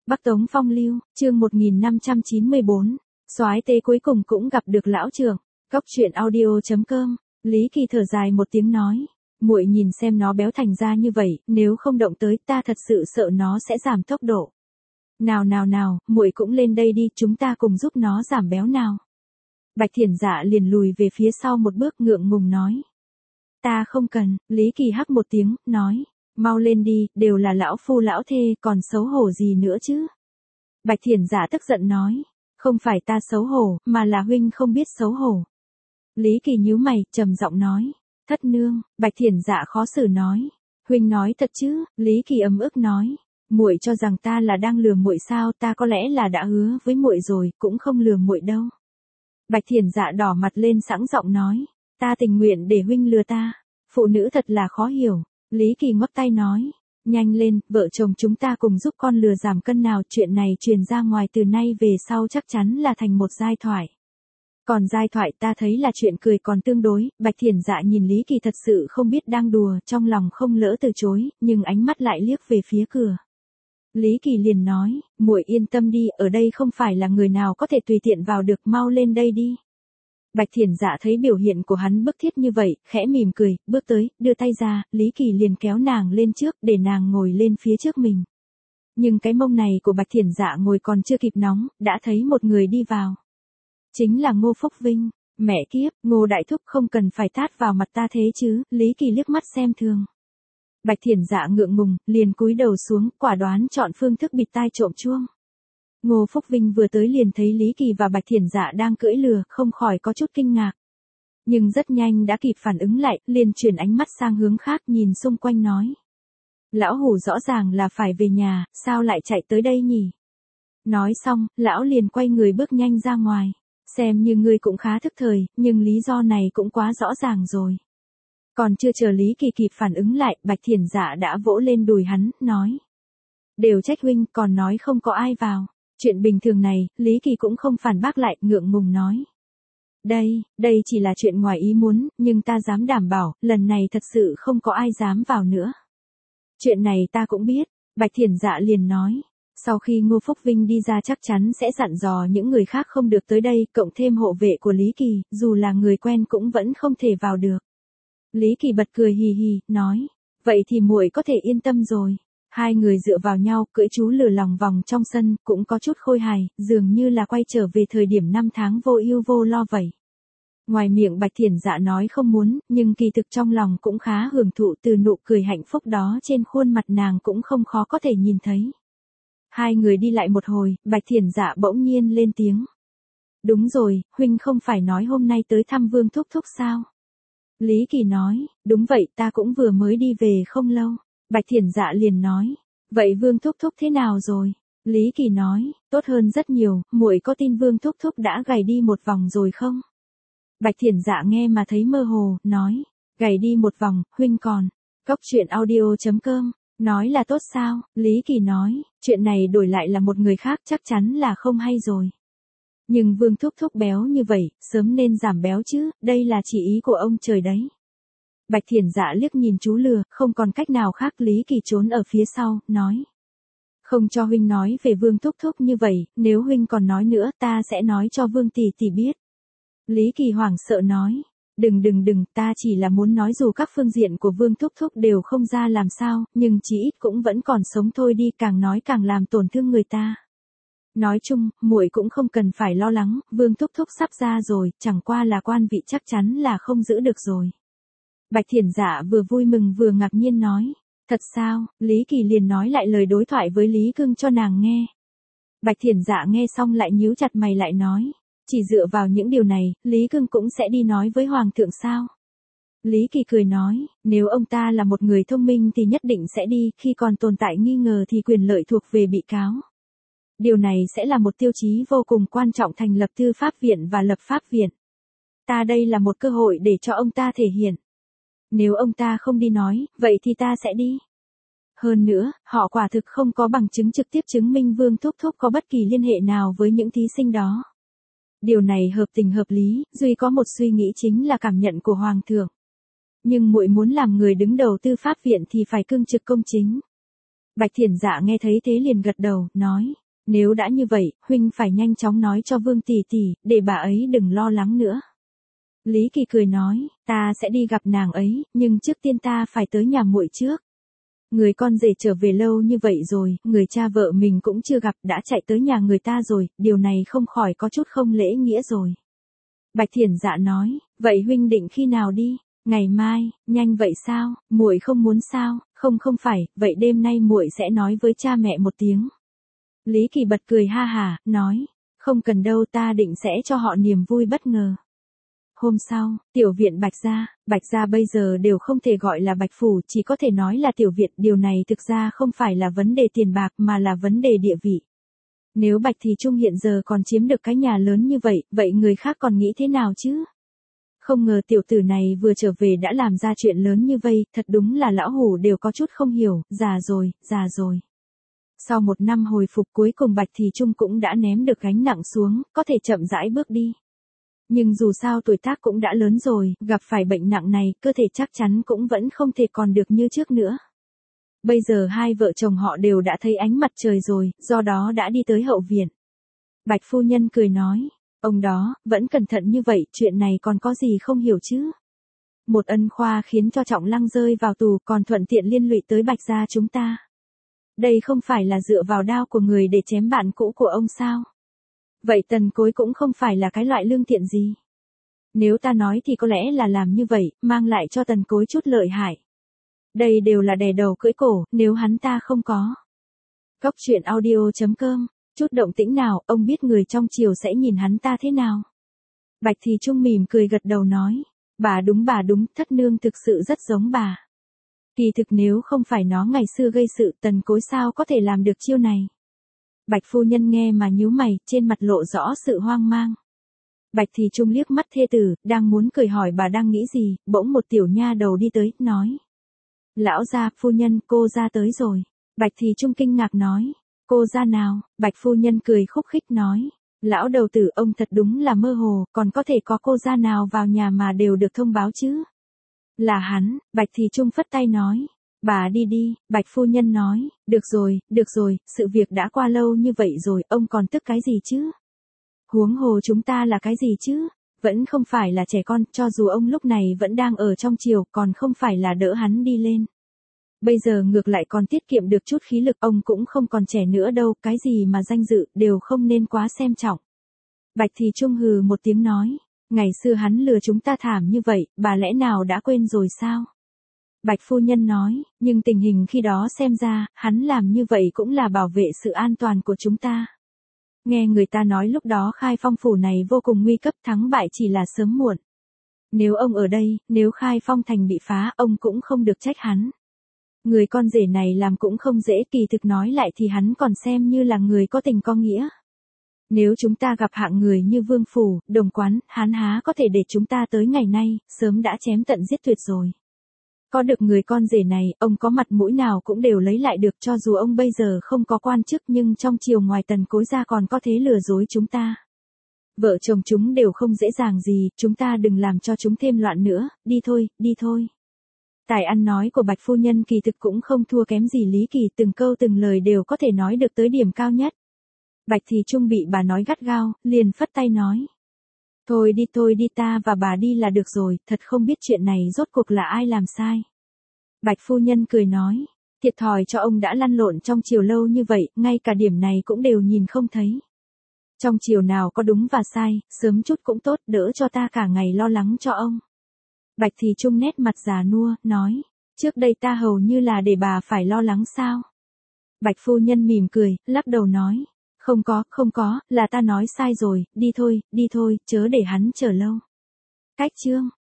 Bắc Tống Phong Lưu, chương 1594, soái tế cuối cùng cũng gặp được lão trưởng. Cóc truyện audio.com. Lý Kỳ thở dài một tiếng nói, muội nhìn xem nó béo thành ra như vậy, nếu không động tới ta thật sự sợ nó sẽ giảm tốc độ. Nào, muội cũng lên đây đi, chúng ta cùng giúp nó giảm béo nào. Bạch Thiển Dạ liền lùi về phía sau một bước ngượng ngùng nói. Ta không cần, Lý Kỳ hắc một tiếng, nói, mau lên đi, đều là lão phu lão thê, còn xấu hổ gì nữa chứ. Bạch Thiển Dạ tức giận nói, không phải ta xấu hổ, mà là huynh không biết xấu hổ. Lý Kỳ nhíu mày, trầm giọng nói, thất nương. Bạch Thiển Dạ khó xử nói, huynh nói thật chứ? Lý Kỳ ấm ức nói, muội cho rằng ta là đang lừa muội sao? Ta có lẽ là đã hứa với muội rồi, cũng không lừa muội đâu. Bạch Thiển Dạ đỏ mặt lên sẵn giọng nói, ta tình nguyện để huynh lừa ta. Phụ nữ thật là khó hiểu. Lý Kỳ ngoắc tay nói, nhanh lên, vợ chồng chúng ta cùng giúp con lừa giảm cân nào, chuyện này truyền ra ngoài từ nay về sau chắc chắn là thành một giai thoại. Còn giai thoại ta thấy là chuyện cười còn tương đối. Bạch Thiển Dạ nhìn Lý Kỳ thật sự không biết đang đùa, trong lòng không lỡ từ chối, nhưng ánh mắt lại liếc về phía cửa. Lý Kỳ liền nói, muội yên tâm đi, ở đây không phải là người nào có thể tùy tiện vào được, mau lên đây đi. Bạch Thiển Dạ thấy biểu hiện của hắn bức thiết như vậy, khẽ mỉm cười, bước tới, đưa tay ra, Lý Kỳ liền kéo nàng lên trước, để nàng ngồi lên phía trước mình. Nhưng cái mông này của Bạch Thiển Dạ ngồi còn chưa kịp nóng, đã thấy một người đi vào. Chính là Ngô Phúc Vinh. Mẹ kiếp, Ngô đại thúc không cần phải tát vào mặt ta thế chứ. Lý Kỳ liếc mắt xem thường. Bạch Thiển Dạ ngượng ngùng, liền cúi đầu xuống, quả đoán chọn phương thức bịt tai trộm chuông. Ngô Phúc Vinh vừa tới liền thấy Lý Kỳ và Bạch Thiển Dạ đang cưỡi lừa, không khỏi có chút kinh ngạc. Nhưng rất nhanh đã kịp phản ứng lại, liền chuyển ánh mắt sang hướng khác, nhìn xung quanh nói. Lão hủ rõ ràng là phải về nhà, sao lại chạy tới đây nhỉ? Nói xong, lão liền quay người bước nhanh ra ngoài. Xem như ngươi cũng khá thức thời, nhưng lý do này cũng quá rõ ràng rồi. Còn chưa chờ Lý Kỳ kịp phản ứng lại, Bạch Thiển Dạ đã vỗ lên đùi hắn, nói. Đều trách huynh, còn nói không có ai vào. Chuyện bình thường này, Lý Kỳ cũng không phản bác lại, ngượng ngùng nói. Đây chỉ là chuyện ngoài ý muốn, nhưng ta dám đảm bảo, lần này thật sự không có ai dám vào nữa. Chuyện này ta cũng biết, Bạch Thiển Dạ liền nói. Sau khi Ngô Phúc Vinh đi ra chắc chắn sẽ dặn dò những người khác không được tới đây, cộng thêm hộ vệ của Lý Kỳ, dù là người quen cũng vẫn không thể vào được. Lý Kỳ bật cười hì hì, nói, vậy thì muội có thể yên tâm rồi. Hai người dựa vào nhau, cưỡi chú lừa lòng vòng trong sân, cũng có chút khôi hài, dường như là quay trở về thời điểm 5 tháng vô ưu vô lo vậy. Ngoài miệng Bạch Thiển Dạ nói không muốn, nhưng kỳ thực trong lòng cũng khá hưởng thụ, từ nụ cười hạnh phúc đó trên khuôn mặt nàng cũng không khó có thể nhìn thấy. Hai người đi lại một hồi, Bạch Thiển Dạ bỗng nhiên lên tiếng. Đúng rồi, huynh không phải nói hôm nay tới thăm Vương Thúc Thúc sao? Lý Kỳ nói, đúng vậy, ta cũng vừa mới đi về không lâu. Bạch Thiển Dạ liền nói, vậy Vương Thúc Thúc thế nào rồi? Lý Kỳ nói, tốt hơn rất nhiều, muội có tin Vương Thúc Thúc đã gầy đi một vòng rồi không? Bạch Thiển Dạ nghe mà thấy mơ hồ, nói, gầy đi một vòng, huynh còn. Cóc truyện audio.com. Nói là tốt sao? Lý Kỳ nói, chuyện này đổi lại là một người khác chắc chắn là không hay rồi. Nhưng Vương Thúc Thúc béo như vậy, sớm nên giảm béo chứ, đây là chỉ ý của ông trời đấy. Bạch Thiển Dạ liếc nhìn chú lừa, không còn cách nào khác. Lý Kỳ trốn ở phía sau, nói. Không cho huynh nói về Vương Thúc Thúc như vậy, nếu huynh còn nói nữa ta sẽ nói cho Vương tỷ tỷ biết. Lý Kỳ hoảng sợ nói. Đừng, ta chỉ là muốn nói dù các phương diện của Vương Thúc Thúc đều không ra làm sao, nhưng chí ít cũng vẫn còn sống thôi đi, càng nói càng làm tổn thương người ta. Nói chung, muội cũng không cần phải lo lắng, Vương Thúc Thúc sắp ra rồi, chẳng qua là quan vị chắc chắn là không giữ được rồi. Bạch Thiển Dạ vừa vui mừng vừa ngạc nhiên nói, thật sao? Lý Kỳ liền nói lại lời đối thoại với Lý Cương cho nàng nghe. Bạch Thiển Dạ nghe xong lại nhíu chặt mày lại nói. Chỉ dựa vào những điều này, Lý Cương cũng sẽ đi nói với Hoàng thượng sao? Lý Kỳ cười nói, nếu ông ta là một người thông minh thì nhất định sẽ đi, khi còn tồn tại nghi ngờ thì quyền lợi thuộc về bị cáo. Điều này sẽ là một tiêu chí vô cùng quan trọng thành lập tư pháp viện và lập pháp viện. Ta đây là một cơ hội để cho ông ta thể hiện. Nếu ông ta không đi nói, vậy thì ta sẽ đi. Hơn nữa, họ quả thực không có bằng chứng trực tiếp chứng minh Vương Thúc Thúc có bất kỳ liên hệ nào với những thí sinh đó. Điều này hợp tình hợp lý, duy có một suy nghĩ chính là cảm nhận của Hoàng thượng. Nhưng muội muốn làm người đứng đầu tư pháp viện thì phải cương trực công chính. Bạch Thiển Dạ nghe thấy thế liền gật đầu, nói, nếu đã như vậy, huynh phải nhanh chóng nói cho Vương tỷ tỷ, để bà ấy đừng lo lắng nữa. Lý Kỳ cười nói, ta sẽ đi gặp nàng ấy, nhưng trước tiên ta phải tới nhà muội trước. Người con rể trở về lâu như vậy rồi, người cha vợ mình cũng chưa gặp, đã chạy tới nhà người ta rồi, điều này không khỏi có chút không lễ nghĩa rồi. Bạch Thiển Dạ nói, vậy huynh định khi nào đi? Ngày mai, nhanh vậy sao, muội không muốn sao? Không phải, vậy đêm nay muội sẽ nói với cha mẹ một tiếng. Lý Kỳ bật cười ha hả, nói, không cần đâu, ta định sẽ cho họ niềm vui bất ngờ. Hôm sau, tiểu viện Bạch gia bây giờ đều không thể gọi là Bạch phủ, chỉ có thể nói là tiểu viện, điều này thực ra không phải là vấn đề tiền bạc mà là vấn đề địa vị. Nếu Bạch Thì Trung hiện giờ còn chiếm được cái nhà lớn như vậy, vậy người khác còn nghĩ thế nào chứ? Không ngờ tiểu tử này vừa trở về đã làm ra chuyện lớn như vậy, thật đúng là lão hủ đều có chút không hiểu, già rồi. Sau một năm hồi phục cuối cùng Bạch Thì Trung cũng đã ném được gánh nặng xuống, có thể chậm rãi bước đi. Nhưng dù sao tuổi tác cũng đã lớn rồi, gặp phải bệnh nặng này, cơ thể chắc chắn cũng vẫn không thể còn được như trước nữa. Bây giờ hai vợ chồng họ đều đã thấy ánh mặt trời rồi, do đó đã đi tới hậu viện. Bạch phu nhân cười nói, ông đó, vẫn cẩn thận như vậy, chuyện này còn có gì không hiểu chứ? Một ân khoa khiến cho Trọng Lăng rơi vào tù, còn thuận tiện liên lụy tới Bạch gia chúng ta. Đây không phải là dựa vào đao của người để chém bạn cũ của ông sao? Vậy Tần Cối cũng không phải là cái loại lương thiện gì. Nếu ta nói thì có lẽ là làm như vậy, mang lại cho Tần Cối chút lợi hại. Đây đều là đè đầu cưỡi cổ, nếu hắn ta không có. Góc truyện audio.com, chút động tĩnh nào, ông biết người trong triều sẽ nhìn hắn ta thế nào? Bạch Thì Trung mỉm cười gật đầu nói, bà đúng, thất nương thực sự rất giống bà. Kỳ thực nếu không phải nó ngày xưa gây sự, Tần Cối sao có thể làm được chiêu này? Bạch phu nhân nghe mà nhíu mày, trên mặt lộ rõ sự hoang mang. Bạch Thì Trung liếc mắt thê tử, đang muốn cười hỏi bà đang nghĩ gì, bỗng một tiểu nha đầu đi tới, nói. Lão gia, phu nhân, cô ra tới rồi. Bạch Thì Trung kinh ngạc nói, cô ra nào? Bạch phu nhân cười khúc khích nói, lão đầu tử ông thật đúng là mơ hồ, còn có thể có cô ra nào vào nhà mà đều được thông báo chứ? Là hắn. Bạch Thì Trung phất tay nói. Bà đi đi. Bạch phu nhân nói, được rồi, sự việc đã qua lâu như vậy rồi, ông còn tức cái gì chứ? Huống hồ chúng ta là cái gì chứ? Vẫn không phải là trẻ con, cho dù ông lúc này vẫn đang ở trong triều, còn không phải là đỡ hắn đi lên. Bây giờ ngược lại còn tiết kiệm được chút khí lực, ông cũng không còn trẻ nữa đâu, cái gì mà danh dự, đều không nên quá xem trọng. Bạch Thì Trung hừ một tiếng nói, ngày xưa hắn lừa chúng ta thảm như vậy, bà lẽ nào đã quên rồi sao? Bạch phu nhân nói, nhưng tình hình khi đó xem ra, hắn làm như vậy cũng là bảo vệ sự an toàn của chúng ta. Nghe người ta nói lúc đó Khai Phong phủ này vô cùng nguy cấp, thắng bại chỉ là sớm muộn. Nếu ông ở đây, nếu Khai Phong thành bị phá, ông cũng không được trách hắn. Người con rể này làm cũng không dễ, kỳ thực nói lại thì hắn còn xem như là người có tình có nghĩa. Nếu chúng ta gặp hạng người như Vương Phủ, Đồng Quán, hắn há có thể để chúng ta tới ngày nay, sớm đã chém tận giết tuyệt rồi. Có được người con rể này, ông có mặt mũi nào cũng đều lấy lại được, cho dù ông bây giờ không có quan chức nhưng trong triều ngoài Tần Cối ra còn có thế lừa dối chúng ta. Vợ chồng chúng đều không dễ dàng gì, chúng ta đừng làm cho chúng thêm loạn nữa, đi thôi. Tài ăn nói của Bạch phu nhân kỳ thực cũng không thua kém gì Lý Kỳ, từng câu từng lời đều có thể nói được tới điểm cao nhất. Bạch Thì Trung bị bà nói gắt gao, liền phất tay nói. Thôi đi, ta và bà đi là được rồi, thật không biết chuyện này rốt cuộc là ai làm sai. Bạch phu nhân cười nói, thiệt thòi cho ông đã lăn lộn trong triều lâu như vậy, ngay cả điểm này cũng đều nhìn không thấy. Trong triều nào có đúng và sai, sớm chút cũng tốt, đỡ cho ta cả ngày lo lắng cho ông. Bạch Thì Trung nét mặt già nua, nói, trước đây ta hầu như là để bà phải lo lắng sao? Bạch phu nhân mỉm cười, lắc đầu nói, không có, là ta nói sai rồi, đi thôi, chớ để hắn chờ lâu. Cách chương